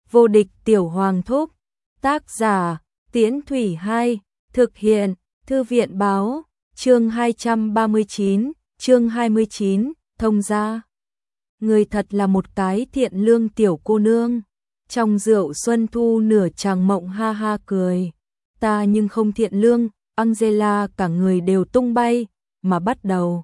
Vô địch tiểu hoàng thúc. Tác giả, Tiễn Thủy 2, thực hiện, Thư viện báo, chương 239, chương 29, thông gia. Người thật là một cái thiện lương tiểu cô nương. Trong rượu xuân thu nửa chàng mộng ha ha cười. Ta nhưng không thiện lương, Angela cả người đều tung bay, mà bắt đầu.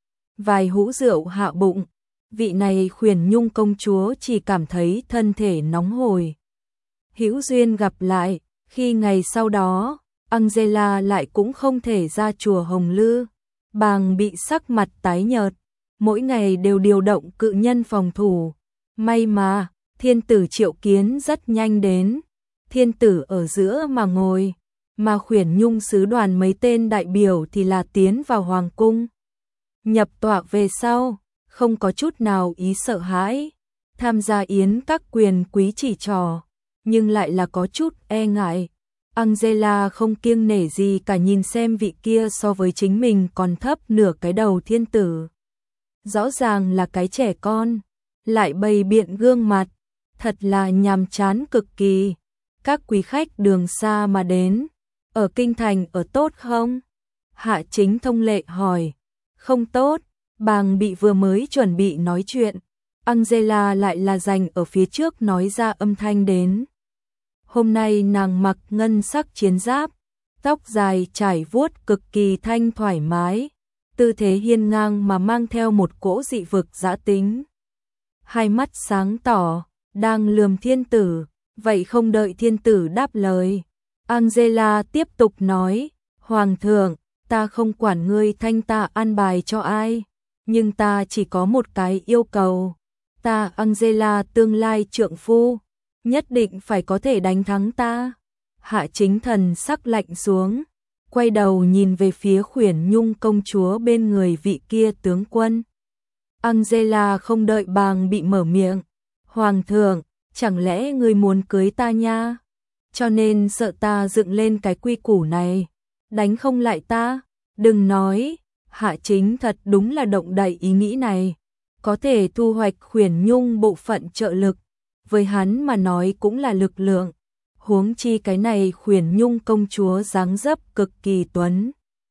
Vài hũ rượu hạ bụng, vị này Khuyển Nhung công chúa chỉ cảm thấy thân thể nóng hổi. Hữu duyên gặp lại, khi ngày sau đó, Angela lại cũng không thể ra chùa Hồng Lư. Bàng bị sắc mặt tái nhợt, mỗi ngày đều điều động cự nhân phòng thủ. May mà, thiên tử triệu kiến rất nhanh đến. Thiên tử ở giữa mà ngồi, mà Khuyển Nhung sứ đoàn mấy tên đại biểu thì là tiến vào hoàng cung. Nhập tọa về sau, không có chút nào ý sợ hãi, tham gia yến các quyền quý chỉ trò, nhưng lại là có chút e ngại. Angela không kiêng nể gì cả, nhìn xem vị kia so với chính mình còn thấp nửa cái đầu thiên tử. Rõ ràng là cái trẻ con, lại bày biện gương mặt, thật là nhàm chán cực kỳ. Các quý khách đường xa mà đến, ở kinh thành ở tốt không? Hạ Chính thông lệ hỏi. Không tốt. Bàng bị vừa mới chuẩn bị nói chuyện, Angela lại là giành ở phía trước nói ra âm thanh đến. Hôm nay nàng mặc ngân sắc chiến giáp, tóc dài trải vuốt cực kỳ thanh thoải mái, tư thế hiên ngang mà mang theo một cỗ dị vực dã tính. Hai mắt sáng tỏ, đang lườm thiên tử, vậy không đợi thiên tử đáp lời. Angela tiếp tục nói, Hoàng thượng, ta không quản ngươi thanh ta an bài cho ai, nhưng ta chỉ có một cái yêu cầu. Ta Angela tương lai trượng phu, nhất định phải có thể đánh thắng ta. Hạ Chính thần sắc lạnh xuống, quay đầu nhìn về phía Khuyển Nhung công chúa bên người vị kia tướng quân. Angela không đợi Bàng bị mở miệng. Hoàng thượng, chẳng lẽ ngươi muốn cưới ta nha? Cho nên sợ ta dựng lên cái quy củ này, đánh không lại ta? Đừng nói, Hạ Chính thật đúng là động đậy ý nghĩ này, có thể thu hoạch Khuyển Nhung bộ phận trợ lực, với hắn mà nói cũng là lực lượng. Huống chi cái này Khuyển Nhung công chúa dáng dấp cực kỳ tuấn.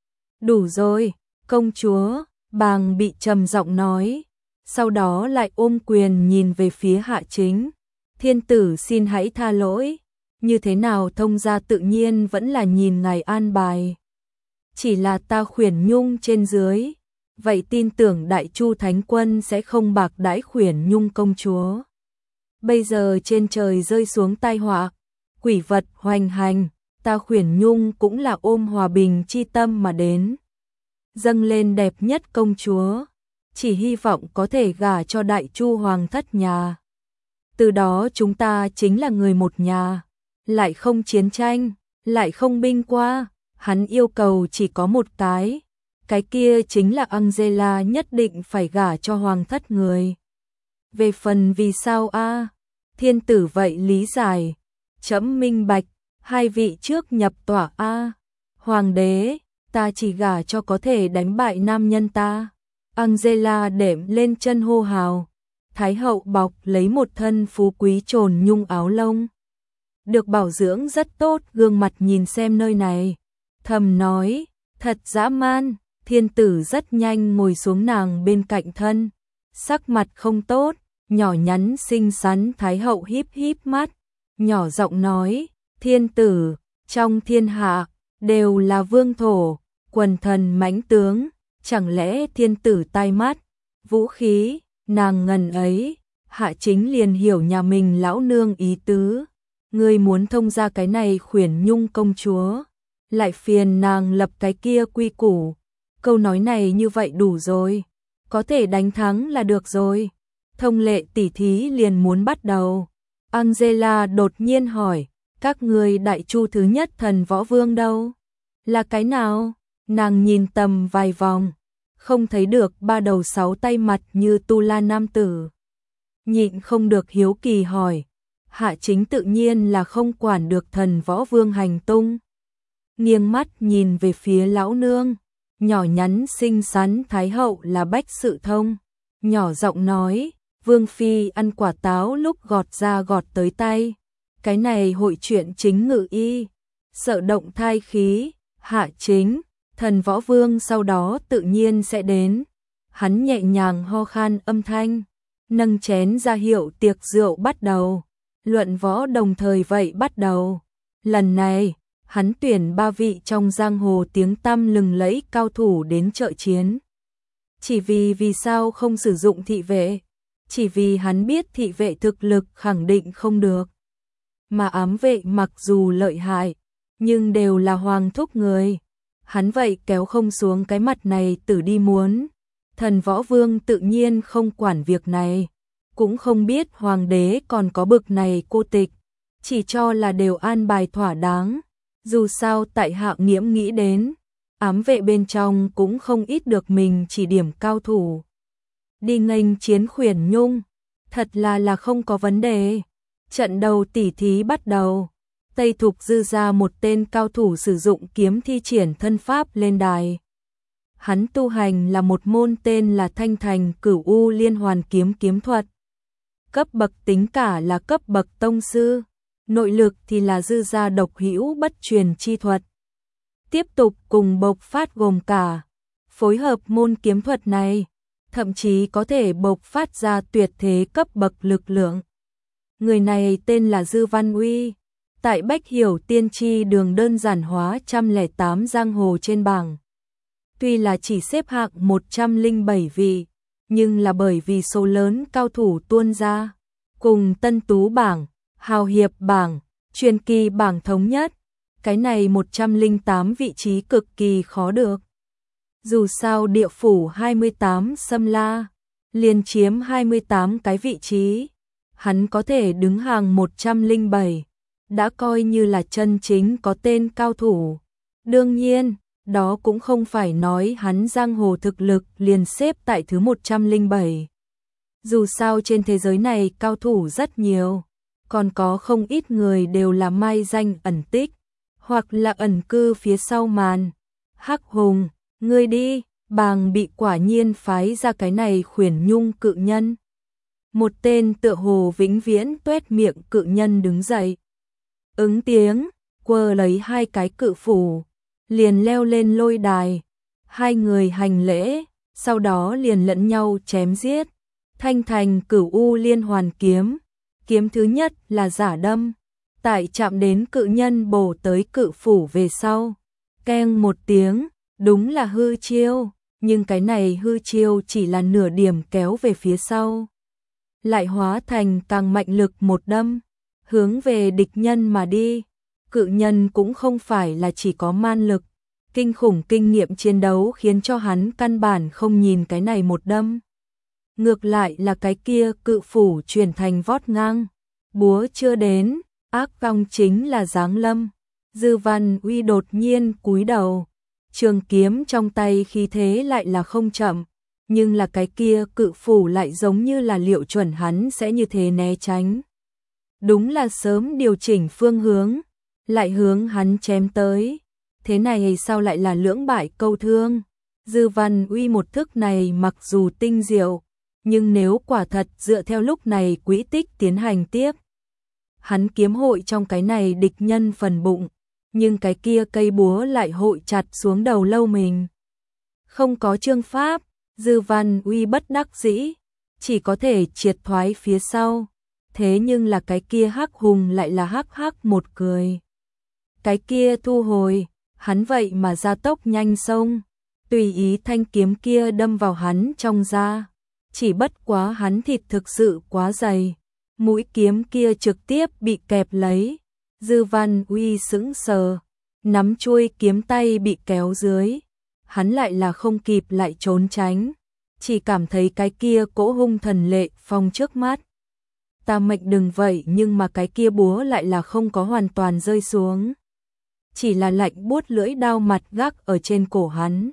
Đủ rồi, công chúa, Bàng bị trầm giọng nói, sau đó lại ôm quyền nhìn về phía Hạ Chính. Thiên tử xin hãy tha lỗi, như thế nào thông gia tự nhiên vẫn là nhìn ngài an bài. Chỉ là ta Khuyển Nhung trên dưới, vậy tin tưởng Đại Chu Thánh Quân sẽ không bạc đãi Khuyển Nhung công chúa. Bây giờ trên trời rơi xuống tai họa, quỷ vật hoành hành, ta Khuyển Nhung cũng là ôm hòa bình chi tâm mà đến. Dâng lên đẹp nhất công chúa, chỉ hy vọng có thể gả cho Đại Chu Hoàng thất nhà. Từ đó chúng ta chính là người một nhà, lại không chiến tranh, lại không binh qua. Hắn yêu cầu chỉ có một cái kia chính là Angela nhất định phải gả cho hoàng thất người. Về phần vì sao a? Thiên tử vậy lý giải, trẫm minh bạch, hai vị trước nhập tỏa a. Hoàng đế, ta chỉ gả cho có thể đánh bại nam nhân ta. Angela đệm lên chân hô hào. Thái hậu bọc lấy một thân phú quý trồn nhung áo lông, được bảo dưỡng rất tốt, gương mặt nhìn xem nơi này, thầm nói, thật dã man. Thiên tử rất nhanh ngồi xuống nàng bên cạnh thân, sắc mặt không tốt, nhỏ nhắn xinh xắn. Thái hậu híp híp mắt, nhỏ giọng nói, thiên tử, trong thiên hạ, đều là vương thổ, quần thần mãnh tướng, chẳng lẽ thiên tử tai mắt, vũ khí, nàng ngần ấy. Hạ Chính liền hiểu nhà mình lão nương ý tứ, ngươi muốn thông ra cái này Khuyển Nhung công chúa, lại phiền nàng lập cái kia quy củ. Câu nói này như vậy đủ rồi, có thể đánh thắng là được rồi. Thông lệ tỉ thí liền muốn bắt đầu. Angela đột nhiên hỏi, các ngươi Đại Chu thứ nhất thần võ vương đâu? Là cái nào? Nàng nhìn tầm vài vòng, không thấy được ba đầu sáu tay mặt như tu la nam tử. Nhịn không được hiếu kỳ hỏi. Hạ Chính tự nhiên là không quản được thần võ vương hành tung, nghiêng mắt nhìn về phía lão nương, nhỏ nhắn xinh xắn Thái hậu là Bách Sự Thông, nhỏ giọng nói, vương phi ăn quả táo lúc gọt ra gọt tới tay, Cái này hội chuyện chính ngự y, sợ động thai khí, hạ chính, Thần Võ Vương sau đó tự nhiên sẽ đến. Hắn nhẹ nhàng ho khan âm thanh, nâng chén ra hiệu tiệc rượu bắt đầu. Luận võ đồng thời vậy bắt đầu. Lần này, hắn tuyển 3 vị trong giang hồ tiếng tăm lừng lẫy cao thủ đến trợ chiến. Chỉ vì sao không sử dụng thị vệ? Chỉ vì hắn biết thị vệ thực lực khẳng định không được. Mà ám vệ mặc dù lợi hại, nhưng đều là hoàng thúc người. Hắn vậy kéo không xuống cái mặt này tử đi muốn. Thần Võ Vương tự nhiên không quản việc này, cũng không biết hoàng đế còn có bực này cô tịch, chỉ cho là đều an bài thỏa đáng. Dù sao tại Hạ Nghiễm nghĩ đến, ám vệ bên trong cũng không ít được mình chỉ điểm cao thủ. Đi nghênh chiến Khuyển Nhung, thật là không có vấn đề. Trận đầu tỉ thí bắt đầu. Tây Thục Dư ra một tên cao thủ sử dụng kiếm thi triển thân pháp lên đài. Hắn tu hành là một môn tên là Thanh Thành Cửu U Liên Hoàn kiếm kiếm thuật. Cấp bậc tính cả là cấp bậc tông sư, nội lực thì là dư gia độc hữu bất truyền chi thuật. Tiếp tục cùng bộc phát gồm cả, phối hợp môn kiếm thuật này, thậm chí có thể bộc phát ra tuyệt thế cấp bậc lực lượng. Người này tên là Dư Văn Uy, tại Bách Hiểu Tiên Tri đường đơn giản hóa 108 giang hồ trên bảng. Tuy là chỉ xếp hạng 107 vị, nhưng là bởi vì số lớn cao thủ tuôn ra, cùng Tân Tú bảng, Hào Hiệp bảng, Truyền Kỳ bảng thống nhất, cái này 108 vị trí cực kỳ khó được. Dù sao địa phủ 28 xâm la, liền chiếm 28 cái vị trí, hắn có thể đứng hàng 107, đã coi như là chân chính có tên cao thủ. Đương nhiên, đó cũng không phải nói hắn giang hồ thực lực liền xếp tại thứ 107. Dù sao trên thế giới này cao thủ rất nhiều, còn có không ít người đều là mai danh ẩn tích, hoặc là ẩn cư phía sau màn. Hắc Hùng, ngươi đi, bàng bị quả nhiên phái ra cái này Khuyển Nhung cự nhân. Một tên tựa hồ vĩnh viễn tuét miệng cự nhân đứng dậy. Ứng tiếng, quơ lấy 2 cái cự phủ, liền leo lên lôi đài. 2 người hành lễ, sau đó liền lẫn nhau chém giết. Thanh Thành Cửu U Liên Hoàn kiếm, kiếm thứ nhất là giả đâm, tại chạm đến cự nhân bổ tới cự phủ về sau, keng một tiếng, đúng là hư chiêu, nhưng cái này hư chiêu chỉ là nửa điểm kéo về phía sau, lại hóa thành càng mạnh lực một đâm, hướng về địch nhân mà đi. Cự nhân cũng không phải là chỉ có man lực, kinh khủng kinh nghiệm chiến đấu khiến cho hắn căn bản không nhìn cái này một đâm. Ngược lại là cái kia cự phủ chuyển thành vót ngang, búa chưa đến, ác vong chính là giáng lâm. Dư Văn Uy đột nhiên cúi đầu, trường kiếm trong tay khí thế lại là không chậm, nhưng là cái kia cự phủ lại giống như là liệu chuẩn hắn sẽ như thế né tránh. Đúng là sớm điều chỉnh phương hướng, lại hướng hắn chém tới. Thế này sao lại là lưỡng bại câu thương? Dư Văn Uy một thức này mặc dù tinh diệu, nhưng nếu quả thật dựa theo lúc này quỹ tích tiến hành tiếp, hắn kiếm hội trong cái này địch nhân phần bụng, nhưng cái kia cây búa lại hội chặt xuống đầu lâu mình. Không có chương pháp, Dư Văn Uy bất đắc dĩ, chỉ có thể triệt thoái phía sau. Thế nhưng là cái kia Hắc Hùng lại là hắc hắc một cười. Cái kia thu hồi, hắn vậy mà ra tốc nhanh sông, tùy ý thanh kiếm kia đâm vào hắn trong da. Chỉ bất quá hắn thịt thực sự quá dày, mũi kiếm kia trực tiếp bị kẹp lấy. Dư Văn Uy sững sờ, nắm chuôi kiếm tay bị kéo dưới. Hắn lại là không kịp lại trốn tránh, chỉ cảm thấy cái kia cỗ hung thần lệ phong trước mắt. Ta mệnh đừng vậy, nhưng mà cái kia búa lại là không có hoàn toàn rơi xuống, chỉ là lạnh buốt lưỡi đao mặt gác ở trên cổ hắn.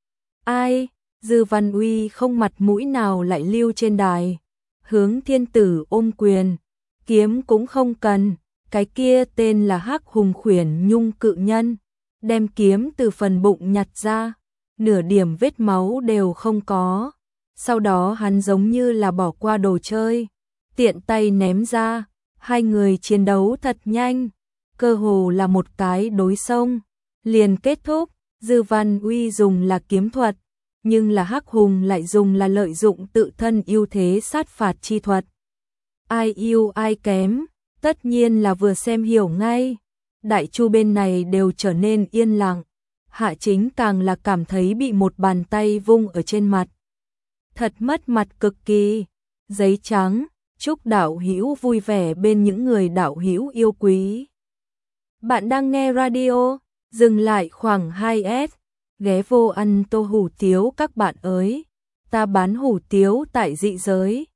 Ai? Dư Văn Uy không mặt mũi nào lại lưu trên đài, hướng thiên tử ôm quyền, kiếm cũng không cần. Cái kia tên là Hắc Hùng Khuyển Nhung cự nhân, đem kiếm từ phần bụng nhặt ra, nửa điểm vết máu đều không có. Sau đó hắn giống như là bỏ qua đồ chơi, tiện tay ném ra. Hai người chiến đấu thật nhanh, cơ hồ là một cái đối xông, liền kết thúc. Dư Văn Uy dùng là kiếm thuật, nhưng là Hắc Hùng lại dùng là lợi dụng tự thân ưu thế sát phạt chi thuật. Ai ưu ai kém, tất nhiên là vừa xem hiểu ngay. Đại Chu bên này đều trở nên yên lặng, Hạ Chính càng là cảm thấy bị một bàn tay vung ở trên mặt. Thật mất mặt cực kỳ. Giấy trắng, chúc đạo hữu vui vẻ bên những người đạo hữu yêu quý. Bạn đang nghe radio, dừng lại khoảng 2S, ghé vô ăn tô hủ tiếu các bạn ơi. Ta bán hủ tiếu tại dị giới.